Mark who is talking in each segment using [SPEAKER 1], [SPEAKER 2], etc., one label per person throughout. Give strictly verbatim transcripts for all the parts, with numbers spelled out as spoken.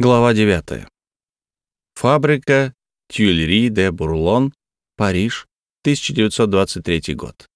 [SPEAKER 1] Глава девятая. Фабрика Тюильри де Бурлон, Париж, тысяча девятьсот двадцать третий год.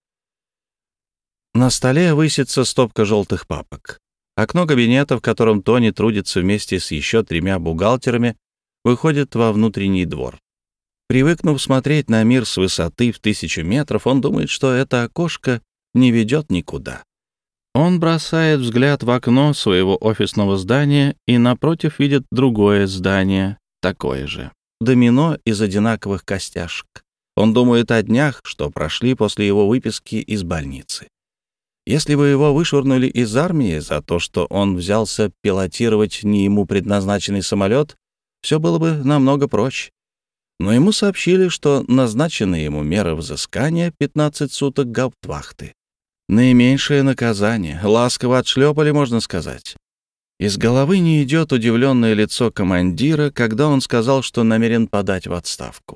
[SPEAKER 1] На столе высится стопка желтых папок. Окно кабинета, в котором Тони трудится вместе с еще тремя бухгалтерами, выходит во внутренний двор. Привыкнув смотреть на мир с высоты в тысячу метров, он думает, что это окошко не ведет никуда. Он бросает взгляд в окно своего офисного здания и напротив видит другое здание, такое же. Домино из одинаковых костяшек. Он думает о днях, что прошли после его выписки из больницы. Если бы его вышвырнули из армии за то, что он взялся пилотировать не ему предназначенный самолет, все было бы намного проще. Но ему сообщили, что назначенная ему мера взыскания — пятнадцать суток гауптвахты. Наименьшее наказание. Ласково отшлепали, можно сказать. Из головы не идет удивленное лицо командира, когда он сказал, что намерен подать в отставку.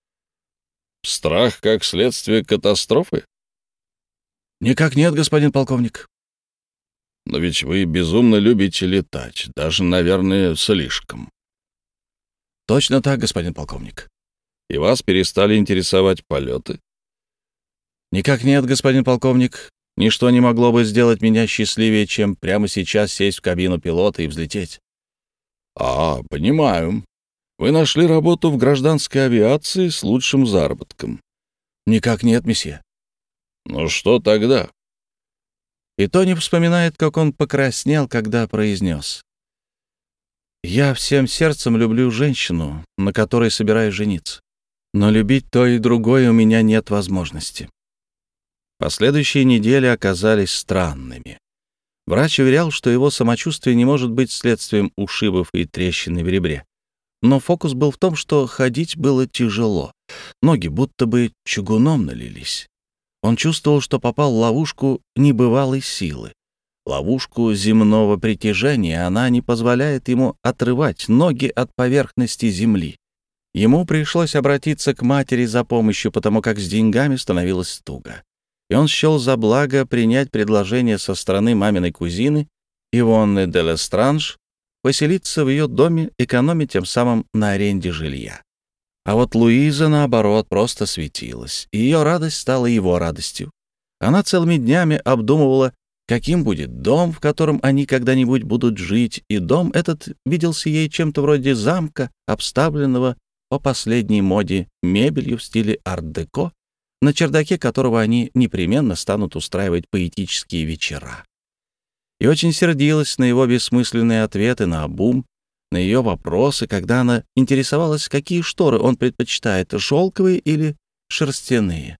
[SPEAKER 2] Страх как следствие катастрофы?
[SPEAKER 1] Никак нет, господин полковник.
[SPEAKER 2] Но ведь вы безумно любите летать, даже, наверное, слишком.
[SPEAKER 1] Точно так, господин полковник.
[SPEAKER 2] И вас перестали интересовать полеты?
[SPEAKER 1] Никак нет, господин полковник. Ничто не могло бы сделать меня счастливее, чем прямо сейчас сесть в кабину пилота и взлететь.
[SPEAKER 2] А, понимаю. Вы нашли работу в гражданской авиации с лучшим заработком.
[SPEAKER 1] Никак нет, месье.
[SPEAKER 2] Ну что тогда?
[SPEAKER 1] И Тони вспоминает, как он покраснел, когда произнес: «Я всем сердцем люблю женщину, на которой собираюсь жениться. Но любить то и другое у меня нет возможности». Последующие недели оказались странными. Врач уверял, что его самочувствие не может быть следствием ушибов и трещины в ребре. Но фокус был в том, что ходить было тяжело. Ноги будто бы чугуном налились. Он чувствовал, что попал в ловушку небывалой силы. Ловушку земного притяжения. Она не позволяет ему отрывать ноги от поверхности земли. Ему пришлось обратиться к матери за помощью, потому как с деньгами становилось туго. И он счел за благо принять предложение со стороны маминой кузины Ивонны де Лестранж поселиться в ее доме, экономя тем самым на аренде жилья. А вот Луиза, наоборот, просто светилась, и ее радость стала его радостью. Она целыми днями обдумывала, каким будет дом, в котором они когда-нибудь будут жить, и дом этот виделся ей чем-то вроде замка, обставленного по последней моде мебелью в стиле арт-деко, на чердаке которого они непременно станут устраивать поэтические вечера. И очень сердилась на его бессмысленные ответы наобум, на ее вопросы, когда она интересовалась, какие шторы он предпочитает, шелковые или шерстяные.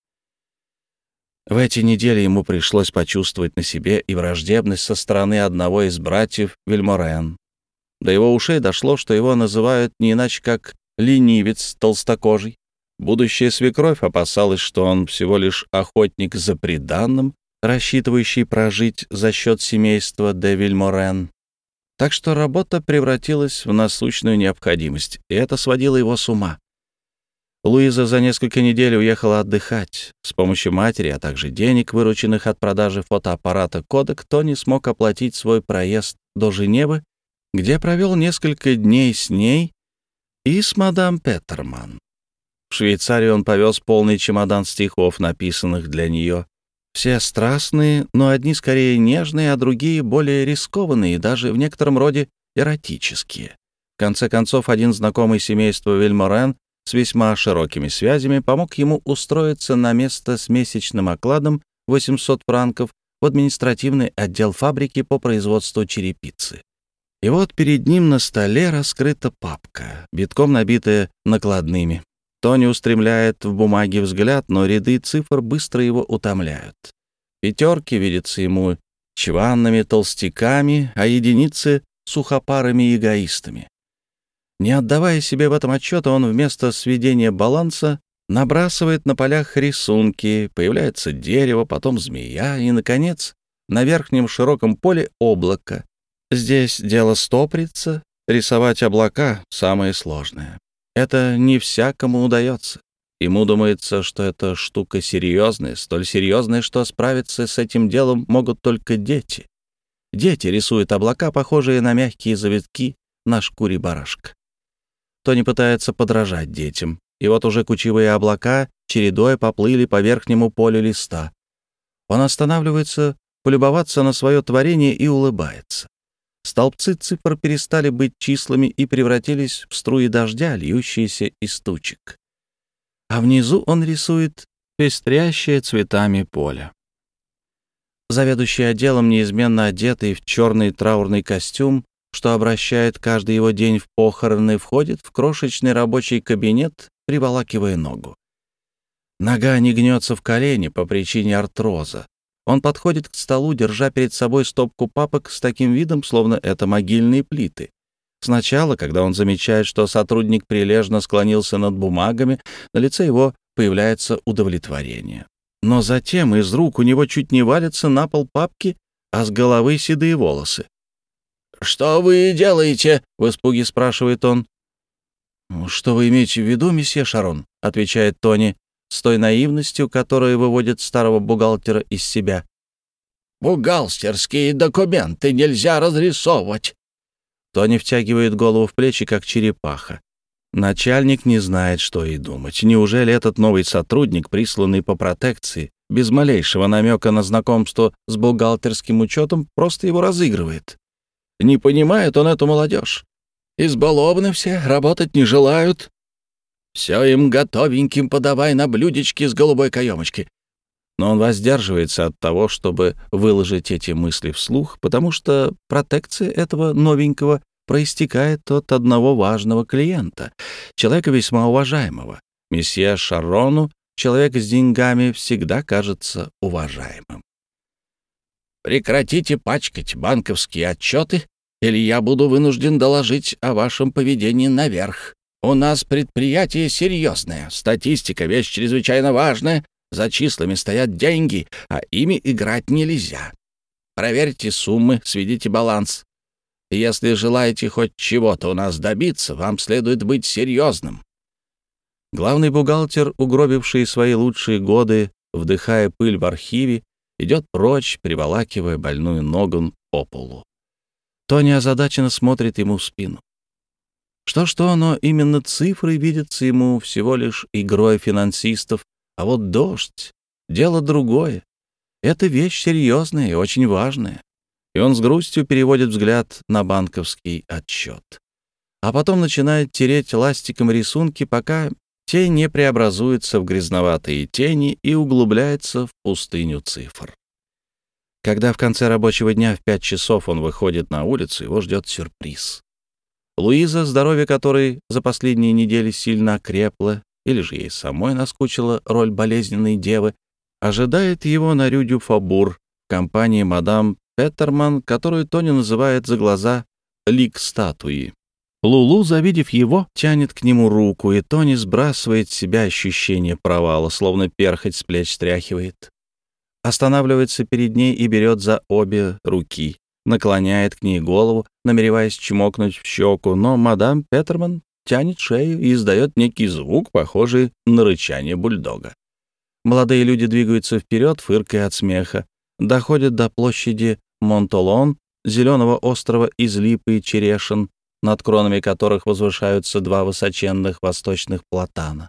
[SPEAKER 1] В эти недели ему пришлось почувствовать на себе и враждебность со стороны одного из братьев Вильморен. До его ушей дошло, что его называют не иначе как ленивец толстокожий. Будущая свекровь опасалась, что он всего лишь охотник за приданным, рассчитывающий прожить за счет семейства де Вильморен. Так что работа превратилась в насущную необходимость, и это сводило его с ума. Луиза за несколько недель уехала отдыхать. С помощью матери, а также денег, вырученных от продажи фотоаппарата Kodak, Тони смог оплатить свой проезд до Женевы, где провел несколько дней с ней и с мадам Петерман. В Швейцарию он повез полный чемодан стихов, написанных для нее. Все страстные, но одни скорее нежные, а другие более рискованные и даже в некотором роде эротические. В конце концов, один знакомый семейства Вильморен с весьма широкими связями помог ему устроиться на место с месячным окладом восемьсот франков в административный отдел фабрики по производству черепицы. И вот перед ним на столе раскрыта папка, битком набитая накладными. Тони устремляет в бумаге взгляд, но ряды цифр быстро его утомляют. Пятерки видятся ему чванными толстяками, а единицы — сухопарыми эгоистами. Не отдавая себе в этом отчета, он вместо сведения баланса набрасывает на полях рисунки, появляется дерево, потом змея и, наконец, на верхнем широком поле облако. Здесь дело стопрится, рисовать облака — самое сложное. Это не всякому удается. Ему думается, что эта штука серьезная, столь серьезная, что справиться с этим делом могут только дети. Дети рисуют облака, похожие на мягкие завитки на шкуре барашка. Тони пытается подражать детям, и вот уже кучевые облака чередой поплыли по верхнему полю листа. Он останавливается полюбоваться на свое творение и улыбается. Столбцы цифр перестали быть числами и превратились в струи дождя, льющиеся из тучек. А внизу он рисует пестрящее цветами поле. Заведующий отделом, неизменно одетый в черный траурный костюм, что обращает каждый его день в похороны, входит в крошечный рабочий кабинет, приволакивая ногу. Нога не гнется в колени по причине артроза. Он подходит к столу, держа перед собой стопку папок с таким видом, словно это могильные плиты. Сначала, когда он замечает, что сотрудник прилежно склонился над бумагами, на лице его появляется удовлетворение. Но затем из рук у него чуть не валятся на пол папки, а с головы седые волосы. «Что вы делаете?» — в испуге спрашивает он. «Что вы имеете в виду, месье Шарон?» — отвечает Тони с той наивностью, которая выводит старого бухгалтера из себя. «Бухгалтерские документы нельзя разрисовывать». Тони втягивает голову в плечи, как черепаха. Начальник не знает, что и думать. Неужели этот новый сотрудник, присланный по протекции, без малейшего намека на знакомство с бухгалтерским учетом, просто его разыгрывает? Не понимает он эту молодежь. Избалованы все, работать не желают. Все им готовеньким подавай на блюдечке с голубой каемочки. Но он воздерживается от того, чтобы выложить эти мысли вслух, потому что протекция этого новенького проистекает от одного важного клиента, человека весьма уважаемого. Месье Шарону человек с деньгами всегда кажется уважаемым. «Прекратите пачкать банковские отчеты, или я буду вынужден доложить о вашем поведении наверх. У нас предприятие серьезное, статистика — вещь чрезвычайно важная, за числами стоят деньги, а ими играть нельзя. Проверьте суммы, сведите баланс. Если желаете хоть чего-то у нас добиться, вам следует быть серьезным». Главный бухгалтер, угробивший свои лучшие годы, вдыхая пыль в архиве, идет прочь, приволакивая больную ногу по полу. Тони озадаченно смотрит ему в спину. Что-что, но именно цифры видятся ему всего лишь игрой финансистов, а вот дождь — дело другое. Это вещь серьезная и очень важная. И он с грустью переводит взгляд на банковский отчет. А потом начинает тереть ластиком рисунки, пока те не преобразуются в грязноватые тени и углубляются в пустыню цифр. Когда в конце рабочего дня в пять часов он выходит на улицу, его ждет сюрприз. Луиза, здоровье которой за последние недели сильно окрепло, или же ей самой наскучила роль болезненной девы, ожидает его на Рю дю Фабур в компании мадам Петерман, которую Тони называет за глаза «лик статуи». Лулу, завидев его, тянет к нему руку, и Тони сбрасывает с себя ощущение провала, словно перхоть с плеч стряхивает. Останавливается перед ней и берет за обе руки, наклоняет к ней голову, намереваясь чмокнуть в щеку, но мадам Петерман тянет шею и издает некий звук, похожий на рычание бульдога. Молодые люди двигаются вперед, фыркая от смеха, доходят до площади Монтолон, зеленого острова из липы и черешин, над кронами которых возвышаются два высоченных восточных платана.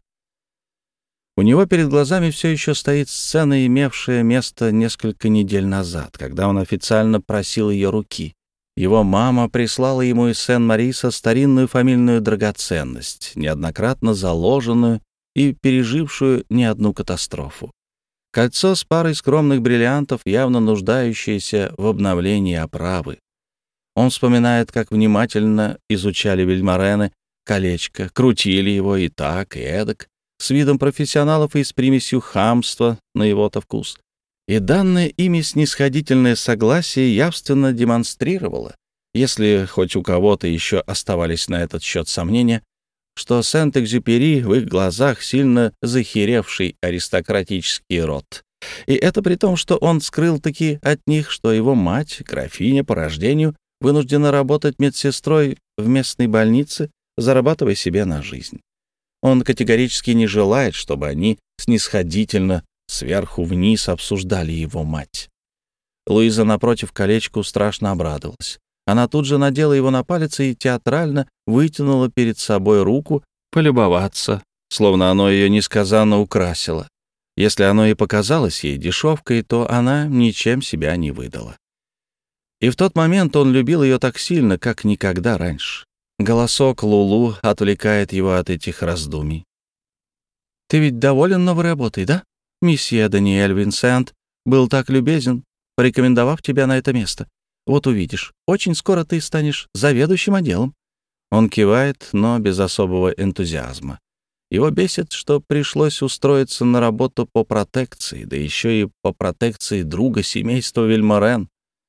[SPEAKER 1] У него перед глазами все еще стоит сцена, имевшая место несколько недель назад, когда он официально просил ее руки. Его мама прислала ему из Сен-Мариса старинную фамильную драгоценность, неоднократно заложенную и пережившую не одну катастрофу. Кольцо с парой скромных бриллиантов, явно нуждающееся в обновлении оправы. Он вспоминает, как внимательно изучали вельмарены колечко, крутили его и так, и эдак, с видом профессионалов и с примесью хамства на его-то вкус. И данное ими снисходительное согласие явственно демонстрировало, если хоть у кого-то еще оставались на этот счет сомнения, что Сент-Экзюпери в их глазах сильно захеревший аристократический род. И это при том, что он скрыл-таки от них, что его мать, графиня по рождению, вынуждена работать медсестрой в местной больнице, зарабатывая себе на жизнь. Он категорически не желает, чтобы они снисходительно сверху вниз обсуждали его мать. Луиза, напротив, колечку страшно обрадовалась. Она тут же надела его на палец и театрально вытянула перед собой руку полюбоваться, словно оно ее несказанно украсило. Если оно и показалось ей дешевкой, то она ничем себя не выдала. И в тот момент он любил ее так сильно, как никогда раньше. Голосок Лулу отвлекает его от этих раздумий. «Ты ведь доволен новой работой, да? Месье Даниэль Винсент был так любезен, порекомендовав тебя на это место. Вот увидишь, очень скоро ты станешь заведующим отделом». Он кивает, но без особого энтузиазма. Его бесит, что пришлось устроиться на работу по протекции, да еще и по протекции друга семейства Вильморен.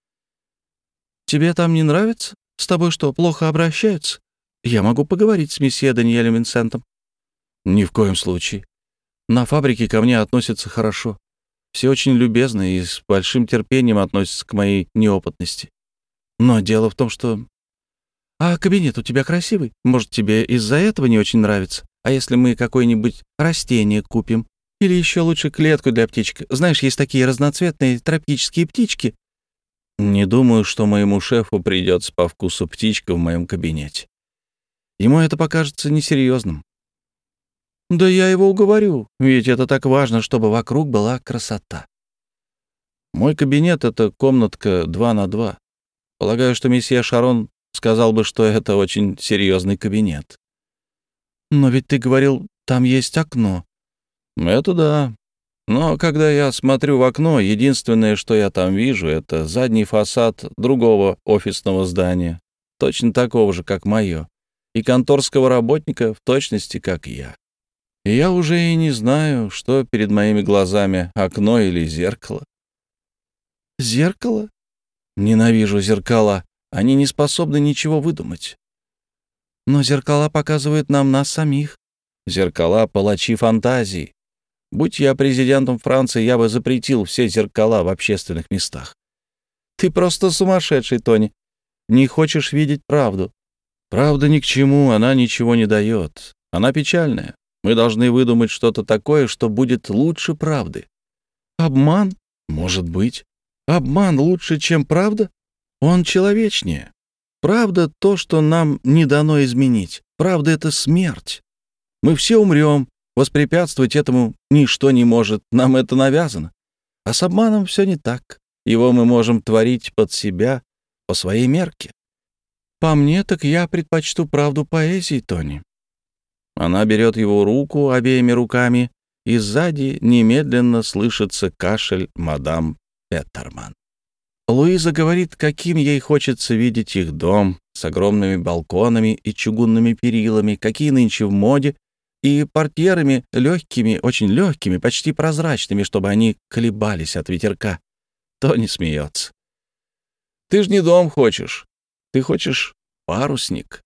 [SPEAKER 1] «Тебе там не нравится? С тобой что, плохо обращаются? Я могу поговорить с месье Даниэлем Винсентом». «Ни в коем случае. На фабрике ко мне относятся хорошо. Все очень любезны и с большим терпением относятся к моей неопытности. Но дело в том, что... А кабинет у тебя красивый. Может, тебе из-за этого не очень нравится? А если мы какое-нибудь растение купим? Или еще лучше клетку для птичек? Знаешь, есть такие разноцветные тропические птички». Не думаю, что моему шефу придется по вкусу птичка в моем кабинете. Ему это покажется несерьезным. Да я его уговорю, ведь это так важно, чтобы вокруг была красота. Мой кабинет — это комнатка два на два. Полагаю, что месье Шарон сказал бы, что это очень серьезный кабинет. Но ведь ты говорил, там есть окно. Это да. Но когда я смотрю в окно, единственное, что я там вижу, это задний фасад другого офисного здания, точно такого же, как мое, и конторского работника в точности, как я. И я уже и не знаю, что перед моими глазами, окно или зеркало. Зеркало? Ненавижу зеркала. Они не способны ничего выдумать. Но зеркала показывают нам нас самих. Зеркала — палачи фантазии. Будь я президентом Франции, я бы запретил все зеркала в общественных местах. Ты просто сумасшедший, Тони. Не хочешь видеть правду. Правда ни к чему, она ничего не дает. Она печальная. Мы должны выдумать что-то такое, что будет лучше правды. Обман? Может быть. Обман лучше, чем правда? Он человечнее. Правда — то, что нам не дано изменить. Правда — это смерть. Мы все умрем. Воспрепятствовать этому ничто не может, нам это навязано. А с обманом все не так. Его мы можем творить под себя по своей мерке. По мне, так я предпочту правду поэзии, Тони. Она берет его руку обеими руками, и сзади немедленно слышится кашель мадам Петтерман. Луиза говорит, каким ей хочется видеть их дом с огромными балконами и чугунными перилами, какие нынче в моде, и портьерами легкими, очень легкими, почти прозрачными, чтобы они колебались от ветерка. Тони смеется. Ты ж не дом хочешь, ты хочешь парусник.